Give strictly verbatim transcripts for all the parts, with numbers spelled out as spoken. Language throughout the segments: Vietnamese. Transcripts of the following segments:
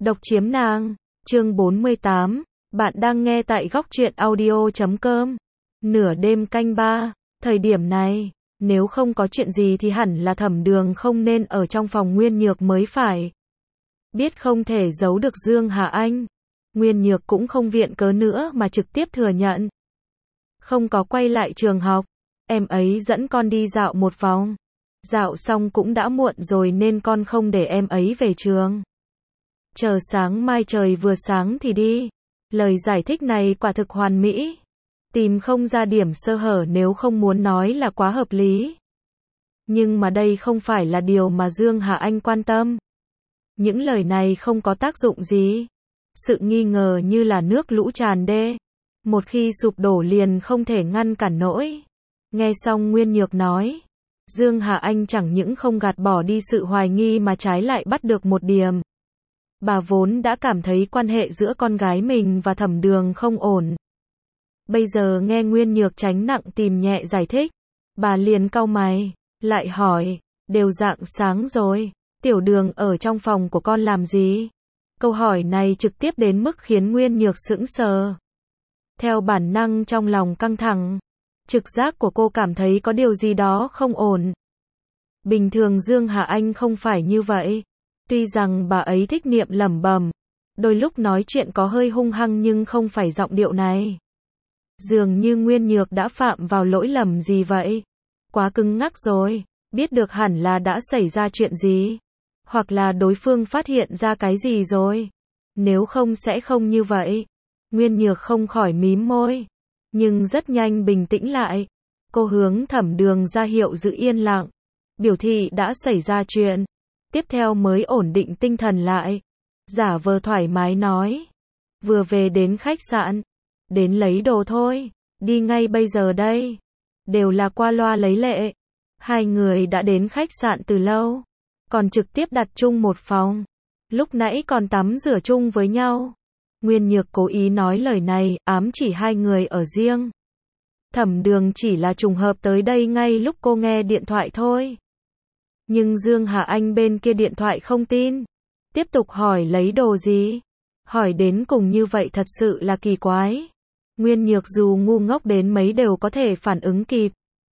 Độc chiếm nàng, chương bốn mươi tám, bạn đang nghe tại góc truyện audio chấm com. Nửa đêm canh ba, thời điểm này, nếu không có chuyện gì thì hẳn là Thẩm Đường không nên ở trong phòng Nguyên Nhược mới phải. Biết không thể giấu được Dương Hà Anh, Nguyên Nhược cũng không viện cớ nữa mà trực tiếp thừa nhận. Không có quay lại trường học, em ấy dẫn con đi dạo một vòng. Dạo xong cũng đã muộn rồi nên con không để em ấy về trường. Chờ sáng mai trời vừa sáng thì đi. Lời giải thích này quả thực hoàn mỹ. Tìm không ra điểm sơ hở nếu không muốn nói là quá hợp lý. Nhưng mà đây không phải là điều mà Dương Hà Anh quan tâm. Những lời này không có tác dụng gì. Sự nghi ngờ như là nước lũ tràn đê. Một khi sụp đổ liền không thể ngăn cản nổi. Nghe xong Nguyên Nhược nói. Dương Hà Anh chẳng những không gạt bỏ đi sự hoài nghi mà trái lại bắt được một điểm. Bà vốn đã cảm thấy quan hệ giữa con gái mình và Thẩm Đường không ổn. Bây giờ nghe Nguyên Nhược tránh nặng tìm nhẹ giải thích. Bà liền cau mày, lại hỏi, đều rạng sáng rồi, Tiểu Đường ở trong phòng của con làm gì? Câu hỏi này trực tiếp đến mức khiến Nguyên Nhược sững sờ. Theo bản năng trong lòng căng thẳng, trực giác của cô cảm thấy có điều gì đó không ổn. Bình thường Dương Hà Anh không phải như vậy. Tuy rằng bà ấy thích niệm lẩm bẩm, đôi lúc nói chuyện có hơi hung hăng nhưng không phải giọng điệu này. Dường như Nguyên Nhược đã phạm vào lỗi lầm gì vậy. Quá cứng ngắc rồi, biết được hẳn là đã xảy ra chuyện gì. Hoặc là đối phương phát hiện ra cái gì rồi. Nếu không sẽ không như vậy. Nguyên Nhược không khỏi mím môi. Nhưng rất nhanh bình tĩnh lại. Cô hướng Thẩm Đường ra hiệu giữ yên lặng. Biểu thị đã xảy ra chuyện. Tiếp theo mới ổn định tinh thần lại. Giả vờ thoải mái nói. Vừa về đến khách sạn. Đến lấy đồ thôi. Đi ngay bây giờ đây. Đều là qua loa lấy lệ. Hai người đã đến khách sạn từ lâu. Còn trực tiếp đặt chung một phòng. Lúc nãy còn tắm rửa chung với nhau. Nguyên Nhược cố ý nói lời này, ám chỉ hai người ở riêng. Thẩm Đường chỉ là trùng hợp tới đây ngay lúc cô nghe điện thoại thôi. Nhưng Dương Hà Anh bên kia điện thoại không tin. Tiếp tục hỏi lấy đồ gì. Hỏi đến cùng như vậy thật sự là kỳ quái. Nguyên Nhược dù ngu ngốc đến mấy đều có thể phản ứng kịp.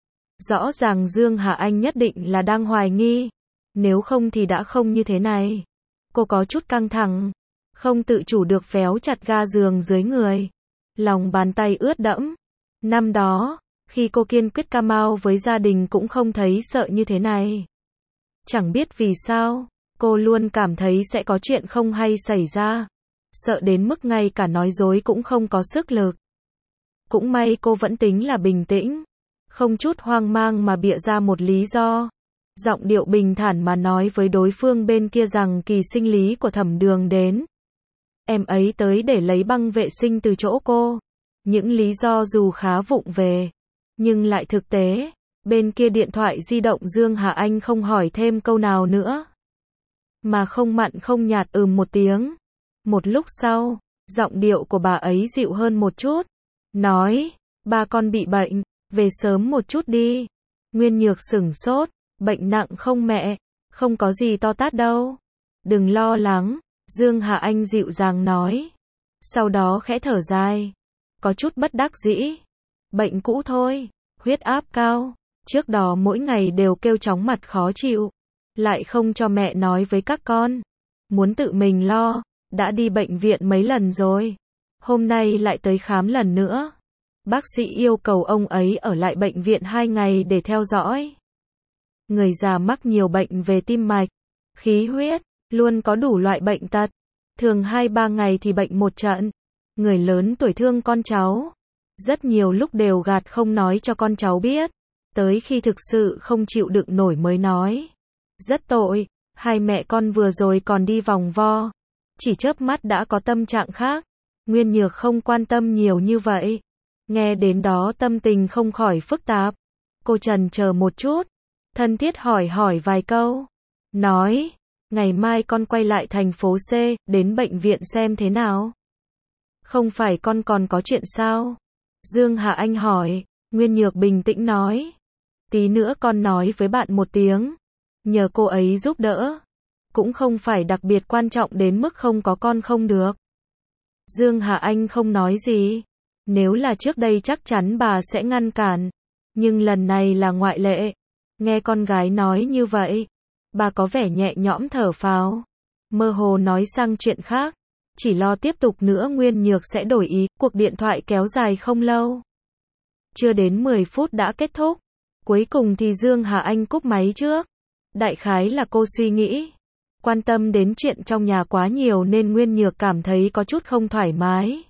Rõ ràng Dương Hà Anh nhất định là đang hoài nghi. Nếu không thì đã không như thế này. Cô có chút căng thẳng. Không tự chủ được véo chặt ga giường dưới người. Lòng bàn tay ướt đẫm. Năm đó, khi cô kiên quyết cam ao với gia đình cũng không thấy sợ như thế này. Chẳng biết vì sao, cô luôn cảm thấy sẽ có chuyện không hay xảy ra. Sợ đến mức ngay cả nói dối cũng không có sức lực. Cũng may cô vẫn tính là bình tĩnh. Không chút hoang mang mà bịa ra một lý do. Giọng điệu bình thản mà nói với đối phương bên kia rằng kỳ sinh lý của Thẩm Đường đến. Em ấy tới để lấy băng vệ sinh từ chỗ cô. Những lý do dù khá vụng về, nhưng lại thực tế. Bên kia điện thoại di động Dương Hà Anh không hỏi thêm câu nào nữa. Mà không mặn không nhạt ừm một tiếng. Một lúc sau, giọng điệu của bà ấy dịu hơn một chút. Nói, ba con bị bệnh, về sớm một chút đi. Nguyên Nhược sửng sốt, bệnh nặng không mẹ? Không có gì to tát đâu. Đừng lo lắng, Dương Hà Anh dịu dàng nói. Sau đó khẽ thở dài. Có chút bất đắc dĩ. Bệnh cũ thôi, huyết áp cao. Trước đó mỗi ngày đều kêu chóng mặt khó chịu. Lại không cho mẹ nói với các con. Muốn tự mình lo. Đã đi bệnh viện mấy lần rồi. Hôm nay lại tới khám lần nữa. Bác sĩ yêu cầu ông ấy ở lại bệnh viện hai ngày để theo dõi. Người già mắc nhiều bệnh về tim mạch, khí huyết, luôn có đủ loại bệnh tật. Thường hai ba ngày thì bệnh một trận. Người lớn tuổi thương con cháu. Rất nhiều lúc đều gạt không nói cho con cháu biết. Tới khi thực sự không chịu đựng nổi mới nói. Rất tội, hai mẹ con vừa rồi còn đi vòng vo. Chỉ chớp mắt đã có tâm trạng khác. Nguyên Nhược không quan tâm nhiều như vậy. Nghe đến đó tâm tình không khỏi phức tạp. Cô chần chờ một chút. Thân thiết hỏi hỏi vài câu. Nói, ngày mai con quay lại thành phố C, đến bệnh viện xem thế nào. Không phải con còn có chuyện sao? Dương Hà Anh hỏi. Nguyên Nhược bình tĩnh nói. Tí nữa con nói với bạn một tiếng. Nhờ cô ấy giúp đỡ. cũng không phải đặc biệt quan trọng đến mức không có con không được. Dương Hà Anh không nói gì. Nếu là trước đây chắc chắn bà sẽ ngăn cản. Nhưng lần này là ngoại lệ. Nghe con gái nói như vậy, bà có vẻ nhẹ nhõm thở phào. Mơ hồ nói sang chuyện khác. Chỉ lo tiếp tục nữa Nguyên Nhược sẽ đổi ý. Cuộc điện thoại kéo dài không lâu. Chưa đến mười phút đã kết thúc. Cuối cùng thì Dương Hà Anh cúp máy trước. Đại khái là cô suy nghĩ. Quan tâm đến chuyện trong nhà quá nhiều nên Nguyên Nhược cảm thấy có chút không thoải mái.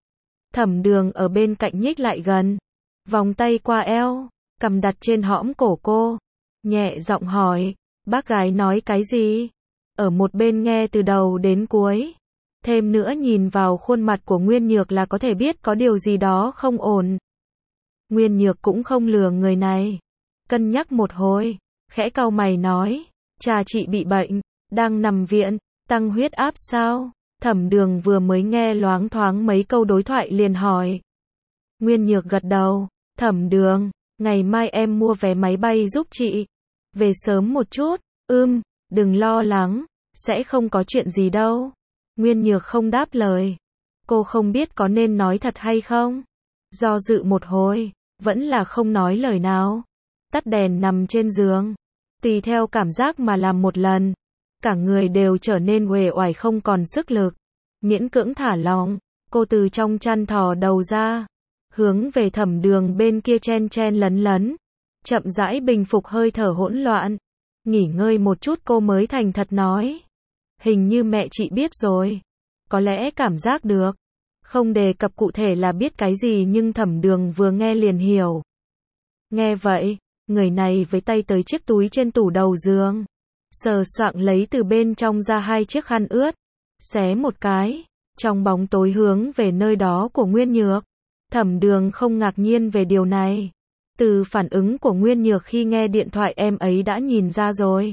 Thẩm Đường ở bên cạnh nhích lại gần. Vòng tay qua eo. Cầm đặt trên hõm cổ cô. Nhẹ giọng hỏi. Bác gái nói cái gì? Ở một bên nghe từ đầu đến cuối. Thêm nữa nhìn vào khuôn mặt của Nguyên Nhược là có thể biết có điều gì đó không ổn. Nguyên Nhược cũng không lừa người này. Cân nhắc một hồi. Khẽ cau mày nói. Cha chị bị bệnh. Đang nằm viện. Tăng huyết áp sao? Thẩm Đường vừa mới nghe loáng thoáng mấy câu đối thoại liền hỏi. Nguyên Nhược gật đầu. Thẩm Đường, ngày mai em mua vé máy bay giúp chị. Về sớm một chút. Ưm, đừng lo lắng. Sẽ không có chuyện gì đâu. Nguyên Nhược không đáp lời. Cô không biết có nên nói thật hay không. Do dự một hồi. Vẫn là không nói lời nào. Tắt đèn nằm trên giường. Tùy theo cảm giác mà làm một lần. Cả người đều trở nên uể oải không còn sức lực. Miễn cưỡng thả lỏng. Cô từ trong chăn thò đầu ra. Hướng về Thẩm Đường bên kia chen chen lấn lấn. Chậm rãi bình phục hơi thở hỗn loạn. Nghỉ ngơi một chút cô mới thành thật nói. Hình như mẹ chị biết rồi. Có lẽ cảm giác được. Không đề cập cụ thể là biết cái gì nhưng Thẩm Đường vừa nghe liền hiểu. Nghe vậy, người này với tay tới chiếc túi trên tủ đầu giường. Sờ soạng lấy từ bên trong ra hai chiếc khăn ướt. Xé một cái. Trong bóng tối hướng về nơi đó của Nguyên Nhược. Thẩm Đường không ngạc nhiên về điều này. Từ phản ứng của Nguyên Nhược khi nghe điện thoại em ấy đã nhìn ra rồi.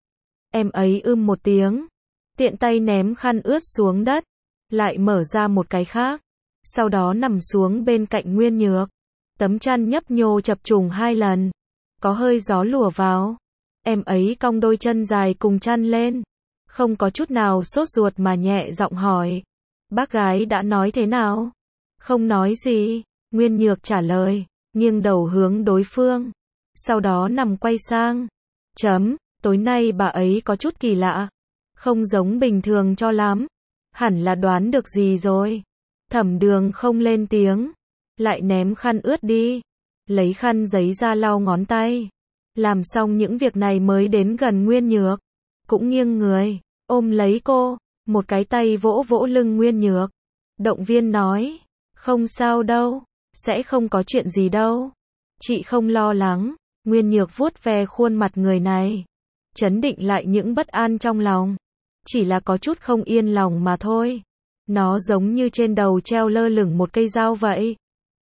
Em ấy ưm một tiếng. Tiện tay ném khăn ướt xuống đất. Lại mở ra một cái khác. Sau đó nằm xuống bên cạnh Nguyên Nhược. Tấm chăn nhấp nhô chập trùng hai lần. Có hơi gió lùa vào. Em ấy cong đôi chân dài cùng chăn lên. Không có chút nào sốt ruột mà nhẹ giọng hỏi. Bác gái đã nói thế nào? Không nói gì. Nguyên Nhược trả lời. Nghiêng đầu hướng đối phương. Sau đó nằm quay sang. Chấm, tối nay bà ấy có chút kỳ lạ. Không giống bình thường cho lắm. Hẳn là đoán được gì rồi. Thẩm Đường không lên tiếng. Lại ném khăn ướt đi. Lấy khăn giấy ra lau ngón tay. Làm xong những việc này mới đến gần Nguyên Nhược. Cũng nghiêng người. Ôm lấy cô. Một cái tay vỗ vỗ lưng Nguyên Nhược. Động viên nói. Không sao đâu. Sẽ không có chuyện gì đâu. Chị không lo lắng. Nguyên Nhược vuốt ve khuôn mặt người này. Trấn định lại những bất an trong lòng. Chỉ là có chút không yên lòng mà thôi. Nó giống như trên đầu treo lơ lửng một cây dao vậy.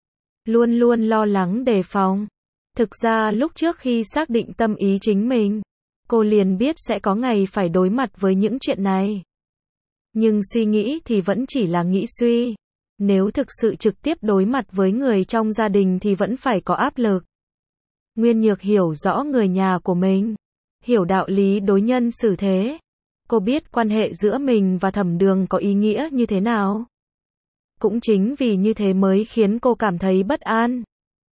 Luôn luôn lo lắng đề phòng. Thực ra lúc trước khi xác định tâm ý chính mình, cô liền biết sẽ có ngày phải đối mặt với những chuyện này. Nhưng suy nghĩ thì vẫn chỉ là nghĩ suy. Nếu thực sự trực tiếp đối mặt với người trong gia đình thì vẫn phải có áp lực. Nguyên Nhược hiểu rõ người nhà của mình. Hiểu đạo lý đối nhân xử thế. Cô biết quan hệ giữa mình và Thẩm Đường có ý nghĩa như thế nào. Cũng chính vì như thế mới khiến cô cảm thấy bất an.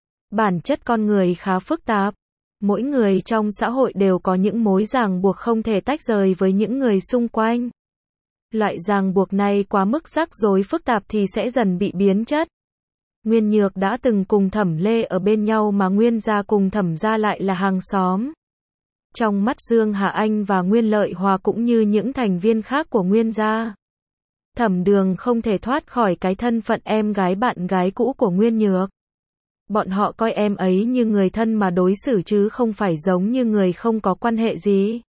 Bản chất con người khá phức tạp. Mỗi người trong xã hội đều có những mối ràng buộc không thể tách rời với những người xung quanh. Loại ràng buộc này quá mức rắc rối phức tạp thì sẽ dần bị biến chất. Nguyên Nhược đã từng cùng Thẩm Lê ở bên nhau mà Nguyên gia cùng Thẩm gia lại là hàng xóm. Trong mắt Dương Hà Anh và Nguyên Lợi Hòa cũng như những thành viên khác của Nguyên gia, Thẩm Đường không thể thoát khỏi cái thân phận em gái bạn gái cũ của Nguyên Nhược. Bọn họ coi em ấy như người thân mà đối xử chứ không phải giống như người không có quan hệ gì.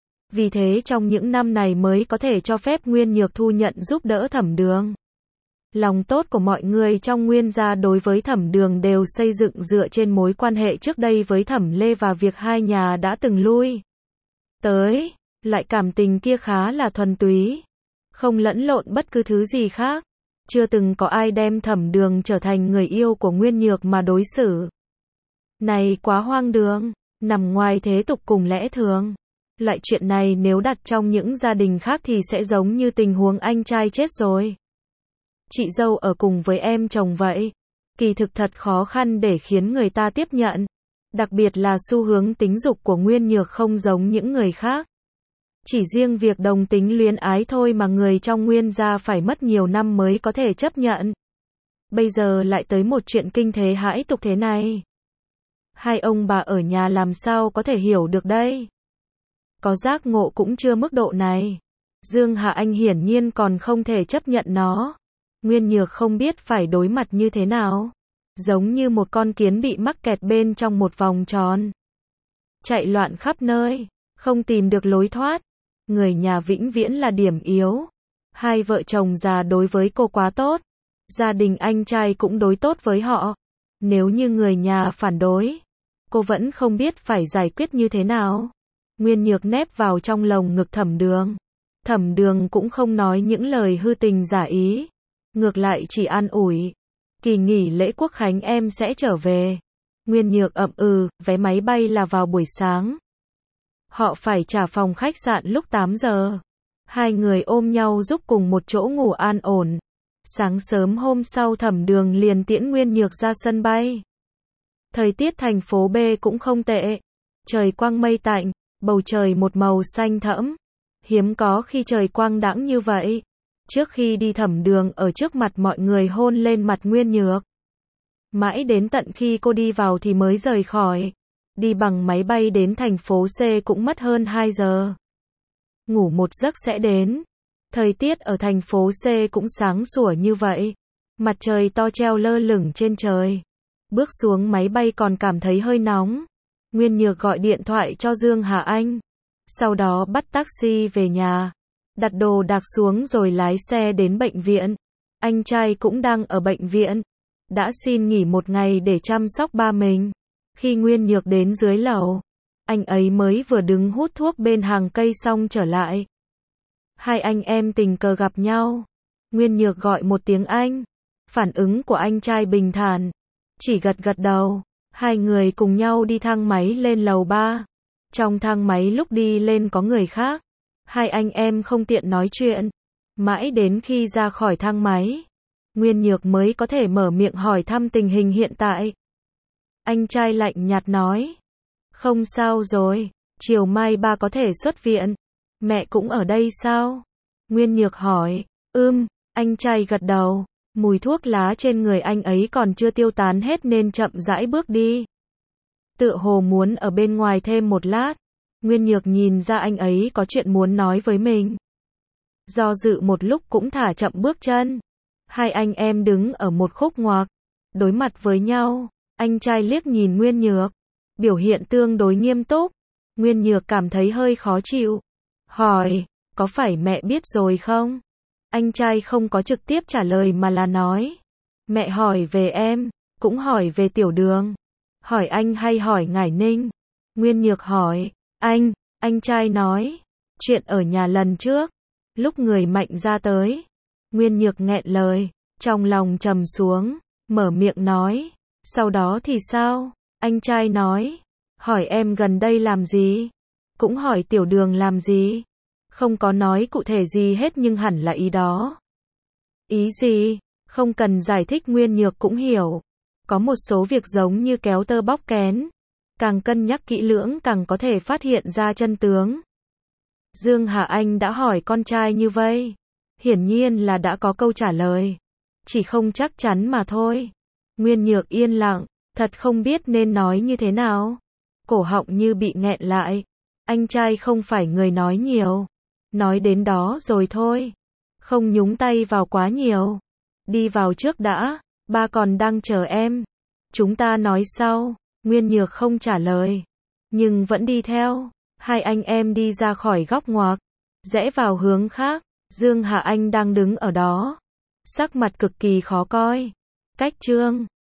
Vì thế trong những năm này mới có thể cho phép Nguyên Nhược thu nhận giúp đỡ Thẩm Đường. Lòng tốt của mọi người trong Nguyên gia đối với Thẩm Đường đều xây dựng dựa trên mối quan hệ trước đây với Thẩm Lê và việc hai nhà đã từng lui tới. Loại cảm tình kia khá là thuần túy, không lẫn lộn bất cứ thứ gì khác. Chưa từng có ai đem Thẩm Đường trở thành người yêu của Nguyên Nhược mà đối xử. Này quá hoang đường, nằm ngoài thế tục cùng lẽ thường. Loại chuyện này nếu đặt trong những gia đình khác thì sẽ giống như tình huống anh trai chết rồi. Chị dâu ở cùng với em chồng vậy. Kỳ thực thật khó khăn để khiến người ta tiếp nhận. Đặc biệt là xu hướng tính dục của Nguyên Nhược không giống những người khác. Chỉ riêng việc đồng tính luyến ái thôi mà người trong Nguyên gia phải mất nhiều năm mới có thể chấp nhận. Bây giờ lại tới một chuyện kinh thế hãi tục thế này. Hai ông bà ở nhà làm sao có thể hiểu được đây? Có giác ngộ cũng chưa mức độ này. Dương Hà Anh hiển nhiên còn không thể chấp nhận nó. Nguyên Nhược không biết phải đối mặt như thế nào. Giống như một con kiến bị mắc kẹt bên trong một vòng tròn. Chạy loạn khắp nơi, không tìm được lối thoát. Người nhà vĩnh viễn là điểm yếu. Hai vợ chồng già đối với cô quá tốt. Gia đình anh trai cũng đối tốt với họ. Nếu như người nhà phản đối, cô vẫn không biết phải giải quyết như thế nào. Nguyên Nhược nép vào trong lồng ngực Thẩm Đường. Thẩm Đường cũng không nói những lời hư tình giả ý. Ngược lại chỉ an ủi. Kỳ nghỉ lễ Quốc Khánh em sẽ trở về. Nguyên Nhược ậm ừ, vé máy bay là vào buổi sáng. Họ phải trả phòng khách sạn lúc tám giờ. Hai người ôm nhau giúp cùng một chỗ ngủ an ổn. Sáng sớm hôm sau Thẩm Đường liền tiễn Nguyên Nhược ra sân bay. Thời tiết thành phố B cũng không tệ. Trời quang mây tạnh, bầu trời một màu xanh thẫm. Hiếm có khi trời quang đãng như vậy. Trước khi đi Thẩm Đường ở trước mặt mọi người hôn lên mặt Nguyên Nhược. Mãi đến tận khi cô đi vào thì mới rời khỏi. Đi bằng máy bay đến thành phố C cũng mất hơn hai giờ. Ngủ một giấc sẽ đến. Thời tiết ở thành phố C cũng sáng sủa như vậy. Mặt trời to treo lơ lửng trên trời. Bước xuống máy bay còn cảm thấy hơi nóng. Nguyên Nhược gọi điện thoại cho Dương Hà Anh. Sau đó bắt taxi về nhà. Đặt đồ đạc xuống rồi lái xe đến bệnh viện. Anh trai cũng đang ở bệnh viện. Đã xin nghỉ một ngày để chăm sóc ba mình. Khi Nguyên Nhược đến dưới lầu, anh ấy mới vừa đứng hút thuốc bên hàng cây xong trở lại. Hai anh em tình cờ gặp nhau. Nguyên Nhược gọi một tiếng anh. Phản ứng của anh trai bình thản. Chỉ gật gật đầu. Hai người cùng nhau đi thang máy lên lầu ba. Trong thang máy lúc đi lên có người khác. Hai anh em không tiện nói chuyện. Mãi đến khi ra khỏi thang máy, Nguyên Nhược mới có thể mở miệng hỏi thăm tình hình hiện tại. Anh trai lạnh nhạt nói. Không sao rồi, chiều mai ba có thể xuất viện. Mẹ cũng ở đây sao? Nguyên Nhược hỏi. Ừm, anh trai gật đầu. Mùi thuốc lá trên người anh ấy còn chưa tiêu tán hết nên chậm rãi bước đi. Tựa hồ muốn ở bên ngoài thêm một lát. Nguyên Nhược nhìn ra anh ấy có chuyện muốn nói với mình. Do dự một lúc cũng thả chậm bước chân. Hai anh em đứng ở một khúc ngoặc, đối mặt với nhau. Anh trai liếc nhìn Nguyên Nhược, biểu hiện tương đối nghiêm túc. Nguyên Nhược cảm thấy hơi khó chịu. Hỏi, có phải mẹ biết rồi không? Anh trai không có trực tiếp trả lời mà là nói. Mẹ hỏi về em, cũng hỏi về Tiểu Đường. Hỏi anh hay hỏi Ngải Ninh? Nguyên Nhược hỏi. Anh, anh trai nói. Chuyện ở nhà lần trước, lúc người Mạnh ra tới. Nguyên Nhược nghẹn lời, trong lòng trầm xuống, mở miệng nói. Sau đó thì sao? Anh trai nói. Hỏi em gần đây làm gì? Cũng hỏi Tiểu Đường làm gì? Không có nói cụ thể gì hết nhưng hẳn là ý đó. Ý gì? Không cần giải thích Nguyên Nhược cũng hiểu. Có một số việc giống như kéo tơ bóc kén. Càng cân nhắc kỹ lưỡng càng có thể phát hiện ra chân tướng. Dương Hà Anh đã hỏi con trai như vậy. Hiển nhiên là đã có câu trả lời. Chỉ không chắc chắn mà thôi. Nguyên Nhược yên lặng, thật không biết nên nói như thế nào. Cổ họng như bị nghẹn lại. Anh trai không phải người nói nhiều. Nói đến đó rồi thôi. Không nhúng tay vào quá nhiều. Đi vào trước đã, ba còn đang chờ em. Chúng ta nói sau. Nguyên Nhược không trả lời, nhưng vẫn đi theo. Hai anh em đi ra khỏi góc ngoặc, rẽ vào hướng khác. Dương Hà Anh đang đứng ở đó, sắc mặt cực kỳ khó coi. Cách Trương